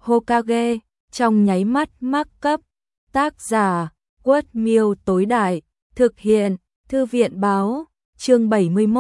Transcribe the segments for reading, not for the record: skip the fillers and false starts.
Hokage, trong nháy mắt mắc cấp. Tác giả, Quất Miêu tối đại, thực hiện, Thư viện báo, chương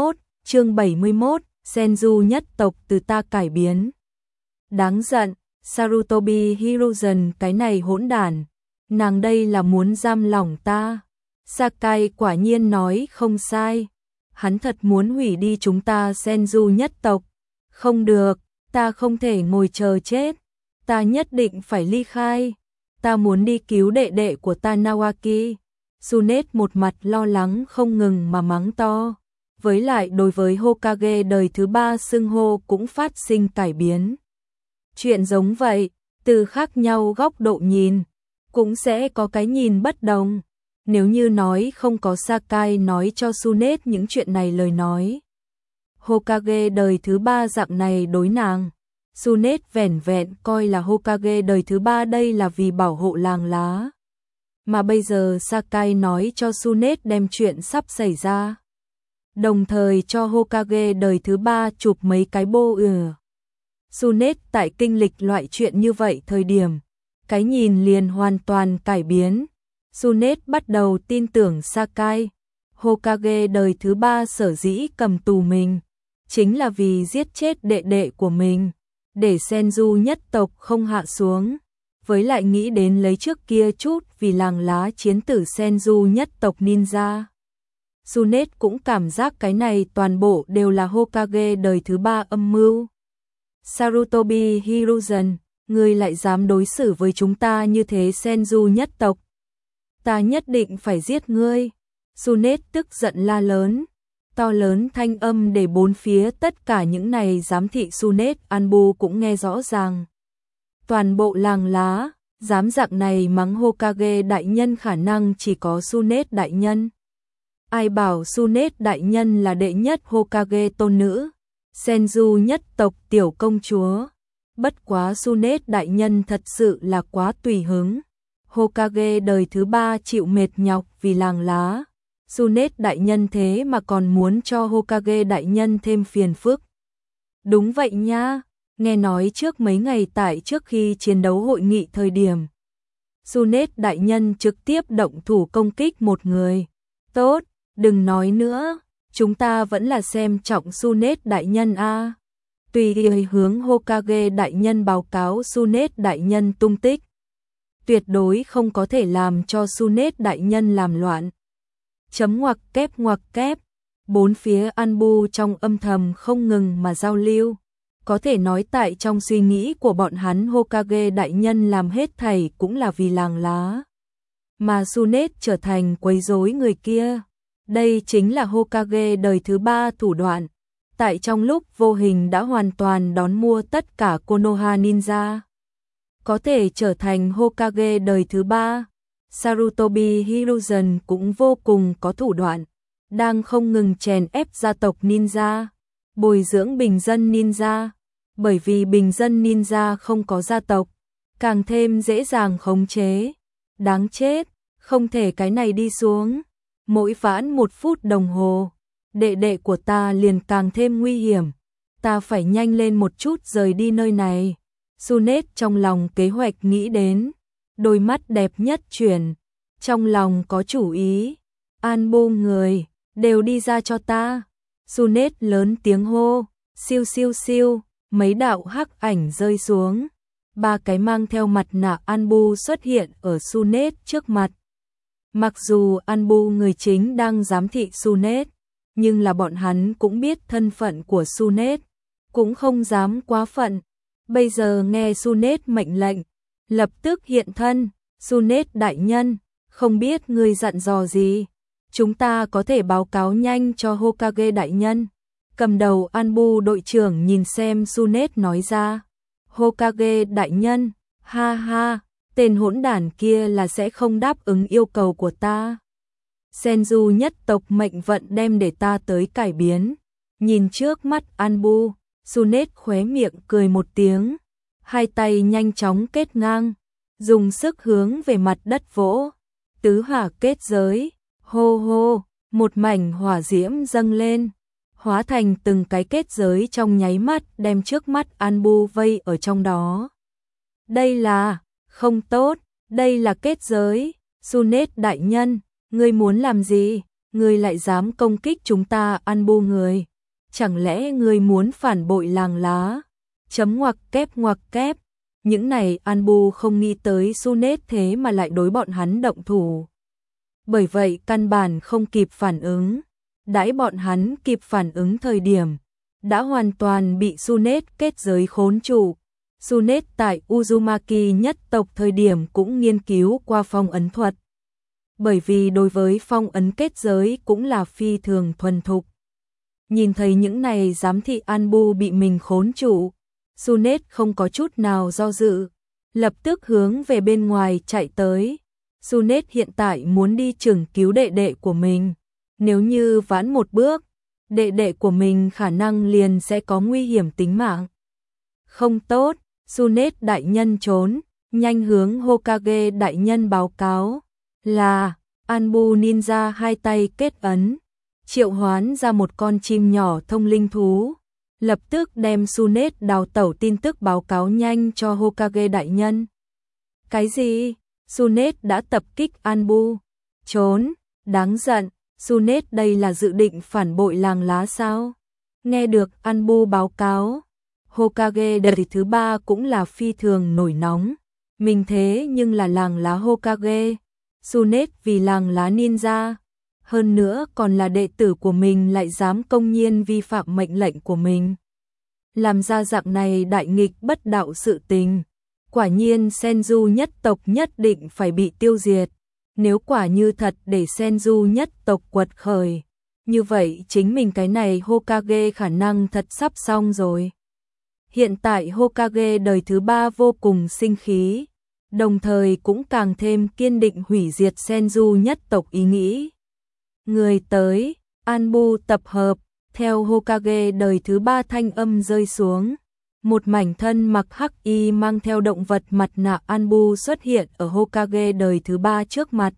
71, Senju nhất tộc từ ta cải biến. Đáng giận, Sarutobi Hiruzen cái này hỗn đản, nàng đây là muốn giam lỏng ta. Sakai quả nhiên nói không sai, hắn thật muốn hủy đi chúng ta Senju nhất tộc. Không được, ta không thể ngồi chờ chết, ta nhất định phải ly khai, ta muốn đi cứu đệ đệ của ta Nawaki. Tsunade một mặt lo lắng không ngừng mà mắng to, với lại đối với Hokage đời thứ 3 xưng hô cũng phát sinh cải biến. Chuyện giống vậy, từ khác nhau góc độ nhìn, cũng sẽ có cái nhìn bất đồng. Nếu như nói không có Sakai nói cho Tsunade những chuyện này lời nói, Hokage đời thứ 3 dạng này đối nàng, Tsunade vẻn vẹn coi là Hokage đời thứ 3 đây là vì bảo hộ làng lá. Mà bây giờ Sakai nói cho Tsunade đem chuyện sắp xảy ra, đồng thời cho Hokage đời thứ 3 chụp mấy cái bô. Tsunade tại kinh lịch loại chuyện như vậy thời điểm, cái nhìn liền hoàn toàn cải biến. Tsunade bắt đầu tin tưởng Sakai, Hokage đời thứ 3 sở dĩ cầm tù mình, chính là vì giết chết đệ đệ của mình, để Senju nhất tộc không hạ xuống. Với lại nghĩ đến lấy trước kia chút vì làng lá chiến tử Senju nhất tộc ninja. Tsunade cũng cảm giác cái này toàn bộ đều là Hokage đời thứ 3 âm mưu. Sarutobi Hiruzen, ngươi lại dám đối xử với chúng ta như thế Senju nhất tộc. Ta nhất định phải giết ngươi. Tsunade tức giận la lớn, to lớn thanh âm để bốn phía tất cả những này giám thị Tsunade Anbu cũng nghe rõ ràng. Toàn bộ làng lá, dám dạng này mắng Hokage đại nhân khả năng chỉ có Tsunade đại nhân. Ai bảo Tsunade đại nhân là đệ nhất Hokage tôn nữ, Senju nhất tộc tiểu công chúa. Bất quá Tsunade đại nhân thật sự là quá tùy hứng. Hokage đời thứ 3 chịu mệt nhọc vì làng lá, Tsunade đại nhân thế mà còn muốn cho Hokage đại nhân thêm phiền phức. Đúng vậy nha, nghe nói trước mấy ngày tại trước khi chiến đấu hội nghị thời điểm, Tsunade đại nhân trực tiếp động thủ công kích một người. Tốt, đừng nói nữa, chúng ta vẫn là xem trọng Tsunade đại nhân a. Tùy ý hướng Hokage đại nhân báo cáo Tsunade đại nhân tung tích. Tuyệt đối không có thể làm cho Tsunade đại nhân làm loạn. Chấm ngoặc kép, bốn phía Anbu trong âm thầm không ngừng mà giao lưu. Có thể nói tại trong suy nghĩ của bọn hắn Hokage đại nhân làm hết thảy cũng là vì làng lá. Mà Tsunade trở thành quấy rối người kia. Đây chính là Hokage đời thứ 3 thủ đoạn. Tại trong lúc vô hình đã hoàn toàn đón mua tất cả Konoha ninja. Có thể trở thành Hokage đời thứ 3. Sarutobi Hiruzen cũng vô cùng có thủ đoạn, đang không ngừng chèn ép gia tộc ninja, bồi dưỡng bình dân ninja, bởi vì bình dân ninja không có gia tộc, càng thêm dễ dàng khống chế. Đáng chết, không thể cái này đi xuống. Mỗi vãn 1 phút đồng hồ, đệ đệ của ta liền càng thêm nguy hiểm, ta phải nhanh lên một chút rời đi nơi này. Tsunade trong lòng kế hoạch nghĩ đến, đôi mắt đẹp nhất chuyển, trong lòng có chủ ý. Anbu người, đều đi ra cho ta. Tsunade lớn tiếng hô, siêu siêu siêu, mấy đạo hắc ảnh rơi xuống. 3 cái mang theo mặt nạ Anbu xuất hiện ở Tsunade trước mặt. Mặc dù Anbu người chính đang giám thị Tsunade, nhưng là bọn hắn cũng biết thân phận của Tsunade, cũng không dám quá phận. Bây giờ nghe Tsunade mệnh lệnh, lập tức hiện thân. Tsunade đại nhân, không biết ngươi dặn dò gì, chúng ta có thể báo cáo nhanh cho Hokage đại nhân. Cầm đầu Anbu đội trưởng nhìn xem Tsunade nói ra, Hokage đại nhân, ha ha, tên hỗn đản kia là sẽ không đáp ứng yêu cầu của ta. Senju nhất tộc mệnh vận đem để ta tới cải biến. Nhìn trước mắt Anbu, Tsunade khóe miệng cười một tiếng, hai tay nhanh chóng kết ngang, dùng sức hướng về mặt đất vỗ. Tứ hỏa kết giới, hô hô, một mảnh hỏa diễm dâng lên, hóa thành từng cái kết giới trong nháy mắt đem trước mắt Anbu vây ở trong đó. Đây là, không tốt, đây là kết giới, Sunet đại nhân, ngươi muốn làm gì? Ngươi lại dám công kích chúng ta Anbu người. Chẳng lẽ ngươi muốn phản bội làng lá? Chấm ngoặc kép. Những này Anbu không nghĩ tới Sunet thế mà lại đối bọn hắn động thủ. Bởi vậy căn bản không kịp phản ứng. Đãi bọn hắn kịp phản ứng thời điểm, đã hoàn toàn bị Sunet kết giới khốn trụ. Sunet tại Uzumaki nhất tộc thời điểm cũng nghiên cứu qua phong ấn thuật. Bởi vì đối với phong ấn kết giới cũng là phi thường thuần thục. Nhìn thấy những này giám thị Anbu bị mình khốn trụ, Sunet không có chút nào do dự, lập tức hướng về bên ngoài chạy tới. Sunet hiện tại muốn đi chừng cứu đệ đệ của mình. Nếu như vãn một bước, đệ đệ của mình khả năng liền sẽ có nguy hiểm tính mạng. Không tốt, Sunet đại nhân trốn, nhanh hướng Hokage đại nhân báo cáo. Là, Anbu ninja hai tay kết ấn, triệu hoán ra một con chim nhỏ thông linh thú, lập tức đem Sunet đào tẩu tin tức báo cáo nhanh cho Hokage đại nhân. Cái gì? Sunet đã tập kích Anbu. Trốn, đáng giận, Sunet đây là dự định phản bội làng lá sao? Nghe được Anbu báo cáo, Hokage đời thứ 3 cũng là phi thường nổi nóng. Mình thế nhưng là làng lá Hokage. Sunet vì làng lá ninja, hơn nữa còn là đệ tử của mình lại dám công nhiên vi phạm mệnh lệnh của mình. Làm ra dạng này đại nghịch bất đạo sự tình. Quả nhiên Senju nhất tộc nhất định phải bị tiêu diệt. Nếu quả như thật để Senju nhất tộc quật khởi, như vậy chính mình cái này Hokage khả năng thật sắp xong rồi. Hiện tại Hokage đời thứ 3 vô cùng sinh khí, đồng thời cũng càng thêm kiên định hủy diệt Senju nhất tộc ý nghĩ. Người tới, Anbu tập hợp, theo Hokage đời thứ 3 thanh âm rơi xuống. Một mảnh thân mặc hắc y mang theo động vật mặt nạ Anbu xuất hiện ở Hokage đời thứ 3 trước mặt.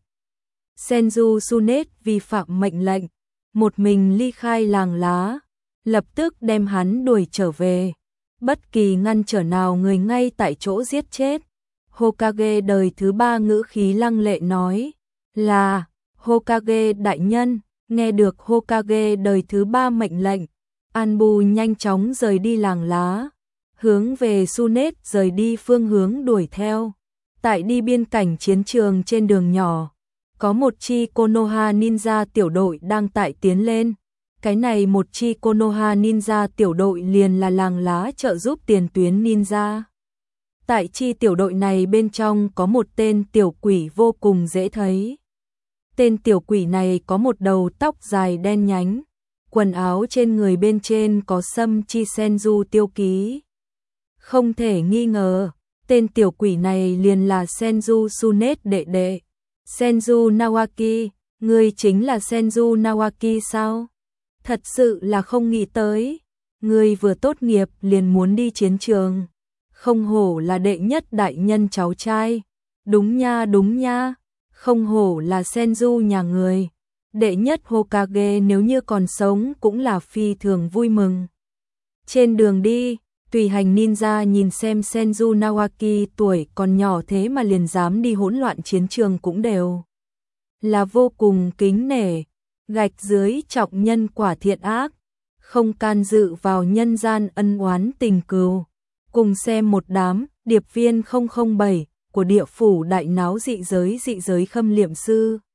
Senju Sunet vi phạm mệnh lệnh, một mình ly khai làng lá, lập tức đem hắn đuổi trở về. Bất kỳ ngăn trở nào người ngay tại chỗ giết chết. Hokage đời thứ 3 ngữ khí lăng lệ nói, là, Hokage đại nhân. Nghe được Hokage đời thứ 3 mệnh lệnh, Anbu nhanh chóng rời đi làng lá, hướng về Sunet rời đi phương hướng đuổi theo. Tại đi biên cảnh chiến trường trên đường nhỏ, có một chi Konoha ninja tiểu đội đang tại tiến lên. Cái này một chi Konoha ninja tiểu đội liền là làng lá trợ giúp tiền tuyến ninja. Tại chi tiểu đội này bên trong có một tên tiểu quỷ vô cùng dễ thấy. Tên tiểu quỷ này có một đầu tóc dài đen nhánh, quần áo trên người bên trên có sâm chi Senju tiêu ký. Không thể nghi ngờ, tên tiểu quỷ này liền là Senju Sunet đệ đệ. Senju Nawaki, ngươi chính là Senju Nawaki sao? Thật sự là không nghĩ tới, ngươi vừa tốt nghiệp liền muốn đi chiến trường. Không hổ là đệ nhất đại nhân cháu trai. Đúng nha. Không hổ là Senju nhà người. Đệ nhất Hokage nếu như còn sống cũng là phi thường vui mừng. Trên đường đi, tùy hành ninja nhìn xem Senju Nawaki tuổi còn nhỏ thế mà liền dám đi hỗn loạn chiến trường cũng đều là vô cùng kính nể. Gạch dưới trọng nhân quả thiện ác, không can dự vào nhân gian ân oán tình cừu. Cùng xem một đám điệp viên 007 của địa phủ đại náo dị giới khâm liệm sư.